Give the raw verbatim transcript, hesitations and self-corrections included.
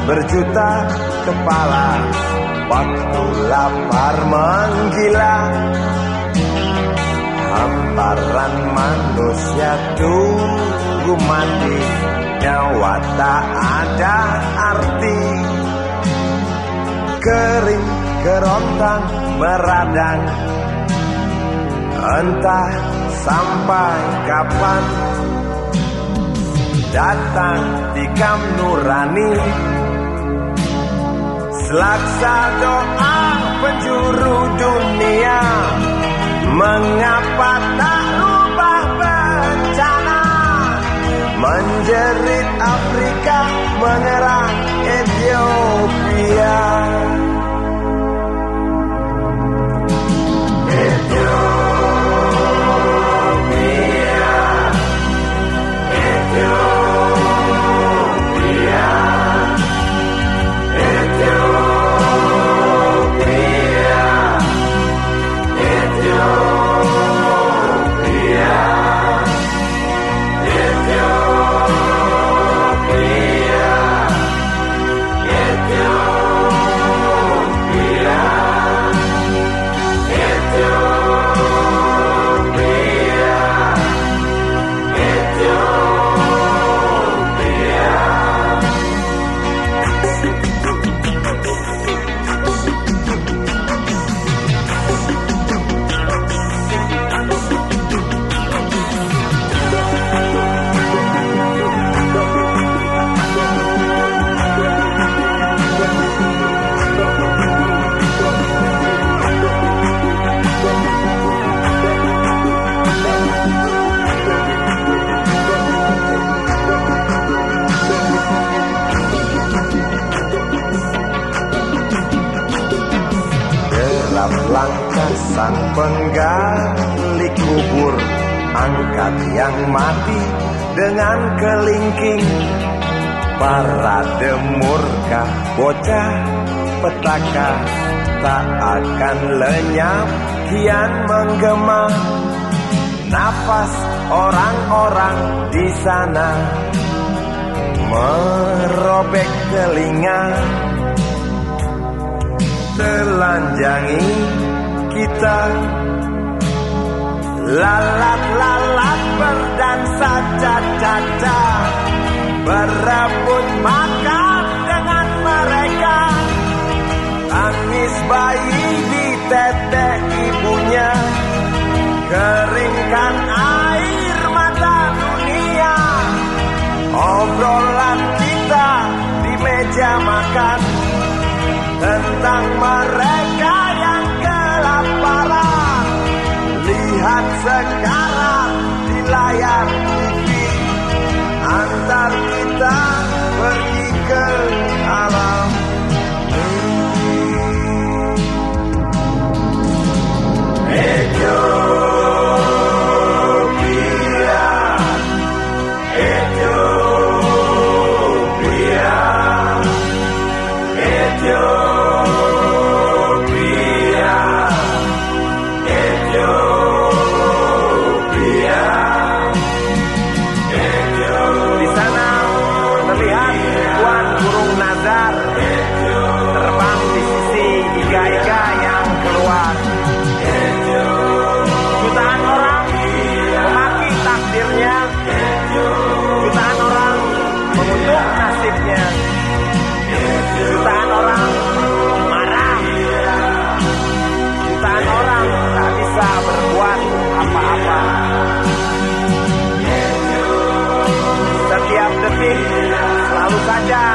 berjuta kepala, waktu lapar menggila. Hamparan manusia tunggu mati, nyawa tak ada arti. Kering kerontang meradang, entah sampai kapan. Datang tikam nurani, selaksa doa penjuru dunia. Mengapa tak rubah bencana, menjerit Afrika, menyerang Ethiopia. Langkah sang penggali kubur, angkat yang mati dengan kelingking. Parade murka bocah petaka tak akan lenyap, kian menggema. Nafas orang-orang di sana merobek telinga. Telanjangi kita, lalat-lalat berdansa caca-caca, berebut makan dengan mereka. Tangis bayi di tetek ibunya, keringkan air mata dunia. Obrolan kita di meja makan tentang mereka yang kelaparan. Lihat sekarang di layar T V, antar kita pergi ke alam mimpi. Ethiopia, Ethiopia, Ethiopia. Terbang di sisi iga-iga yang keluar. Jutaan orang memaki takdirnya, jutaan orang mengutuk nasibnya, jutaan orang marah, jutaan orang tak bisa berbuat apa-apa. Setiap detik selalu saja